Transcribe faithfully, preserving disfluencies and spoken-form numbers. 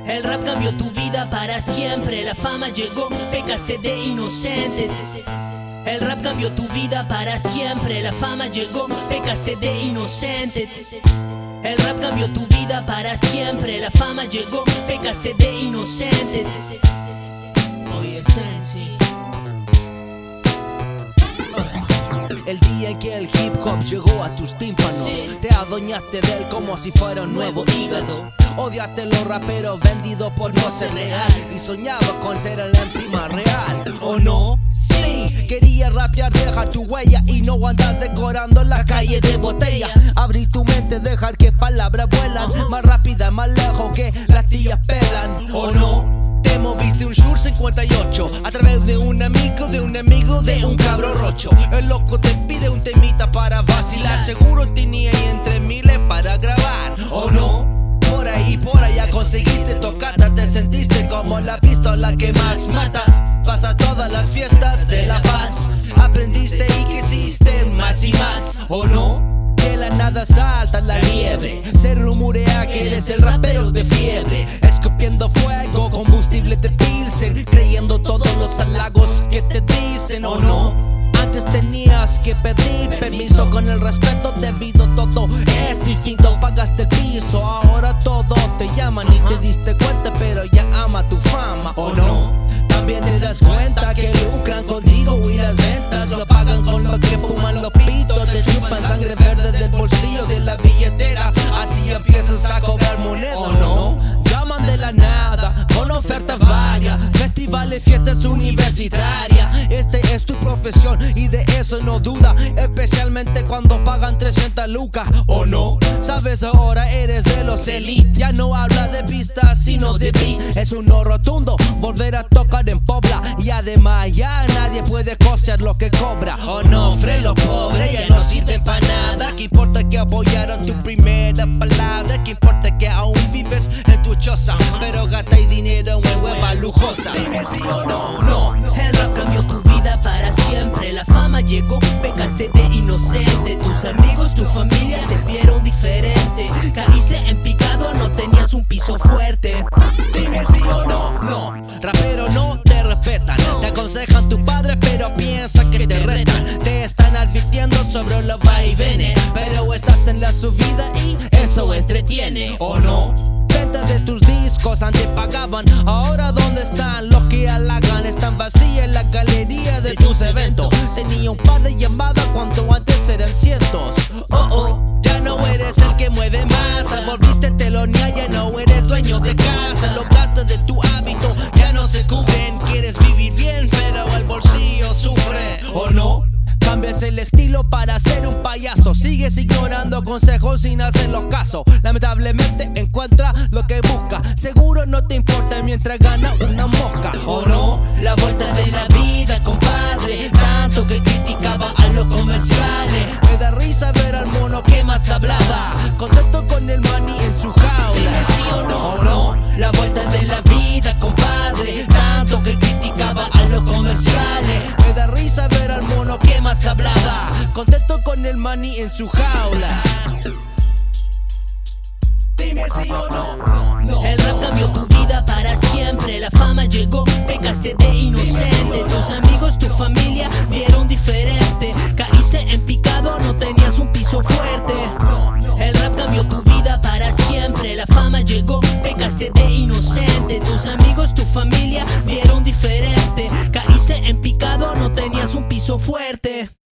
El rap cambió tu vida para siempre. La fama llegó, pecaste de inocente. El rap cambió tu vida para siempre. La fama llegó, pecaste de inocente. El rap cambió tu vida para siempre. La fama llegó, pecaste de inocente. Oye, Sensi. El día en que el hip hop llegó a tus tímpanos, sí, te adueñaste de él como si fuera un nuevo hígado. Odiaste los raperos vendidos por no ser real y soñaba con ser el M C más real, ¿o no? Sí, quería rapear, dejar tu huella y no andar decorando la calle de botella. Abrir tu mente, dejar que palabras vuelan más rápida, más lejos que las tías pelan, ¿o no? Te moviste un Shure cincuenta y ocho a través de un amigo, de un amigo, de un cabro rocho. El loco te pide un temita para vacilar, seguro tenía ahí entre miles para grabar, ¿o no? Por ahí, por allá conseguiste tocar, te sentiste como la pistola que más mata. Vas a todas las fiestas de La Paz, aprendiste y quisiste más y más, ¿o no? De la nada salta la liebre, se rumorea que eres el rapero de fiebre, escupiendo fuego, combustible de Pilsen, creyendo todos los halagos que te dicen, ¿o no? Antes tenías que pedir permiso, con el respeto debido, todo es distinto. Pagaste el piso, ahora todo te llaman y te diste cuenta, pero ya ama tu fama, ¿o no? También te das cuenta que lucran contigo y las ventas lo pagan con lo que fuman los pitos. Te chupan sangre verde del bolsillo de la billetera, así empiezas a cobrar moneda, ¿o no? Llaman de la nada con ofertas varias, festivales, fiestas universitarias. Este es tu profesión y de eso no duda, especialmente cuando pagan trescientas lucas, ¿o no? Sabes, ahora eres de los elite, ya no habla de pistas sino de beat. Es un no rotundo volver a tocar en Pobla y además ya nadie puede costear lo que cobra, ¿o no? Frelo pobre ya no sirve para nada. ¿Qué importa que apoyaron tu primera palabra? ¿Qué importa que aún vives en tu choza, pero gastáis dinero en hueva lujosa? Dime sí o no, no. El rap cambió tu vida para siempre. La fama llegó, pecaste de inocente. Tus amigos, tu familia te vieron diferente. Caíste en picado, no tenías un piso fuerte. Dime sí o no, no. Rapero no te respetan, te aconsejan tu padre pero piensa que te retan. Te están advirtiendo sobre los vaivenes, pero estás en la subida y eso entretiene, ¿o no? Ventas de tus discos antes pagaban, ahora ¿dónde están los que halagan? Están vacías en la galería de tus eventos. Tenía un par de llamadas cuando antes eran cientos. Oh oh, ya no eres el que mueve masa, volviste telonear, ya no eres dueño de casa. Los gastos de tu hábito ya no se cubren, quieres vivir bien pero el bolsillo sufre, ¿o no? Cambias el estilo para ser un payaso, sigues ignorando consejos sin hacerlos caso. Lamentablemente encuentra lo que busca, seguro no te importa mientras gana una mosca, ¿o no? La vuelta de la vida, compadre, tanto que criticaba a los comerciales. Me da risa ver al mono que más hablaba, contento con el money en su jaula. Dime sí o no, ¿o no? La vuelta de la vida, compadre, tanto que criticaba a los comerciales. Me da risa ver al mono que más hablaba, contento con el money en su jaula. Dime sí o no, no, no. El rap cambió tu vida para siempre. La fama llegó, pecaste de inocente. Tus amigos, tu familia vieron diferente. Caíste en picado, no tenías un piso fuerte. El rap cambió tu vida para siempre. La fama llegó, pecaste de inocente. Tus amigos, tu familia vieron diferente. Caíste en picado, no tenías un piso fuerte.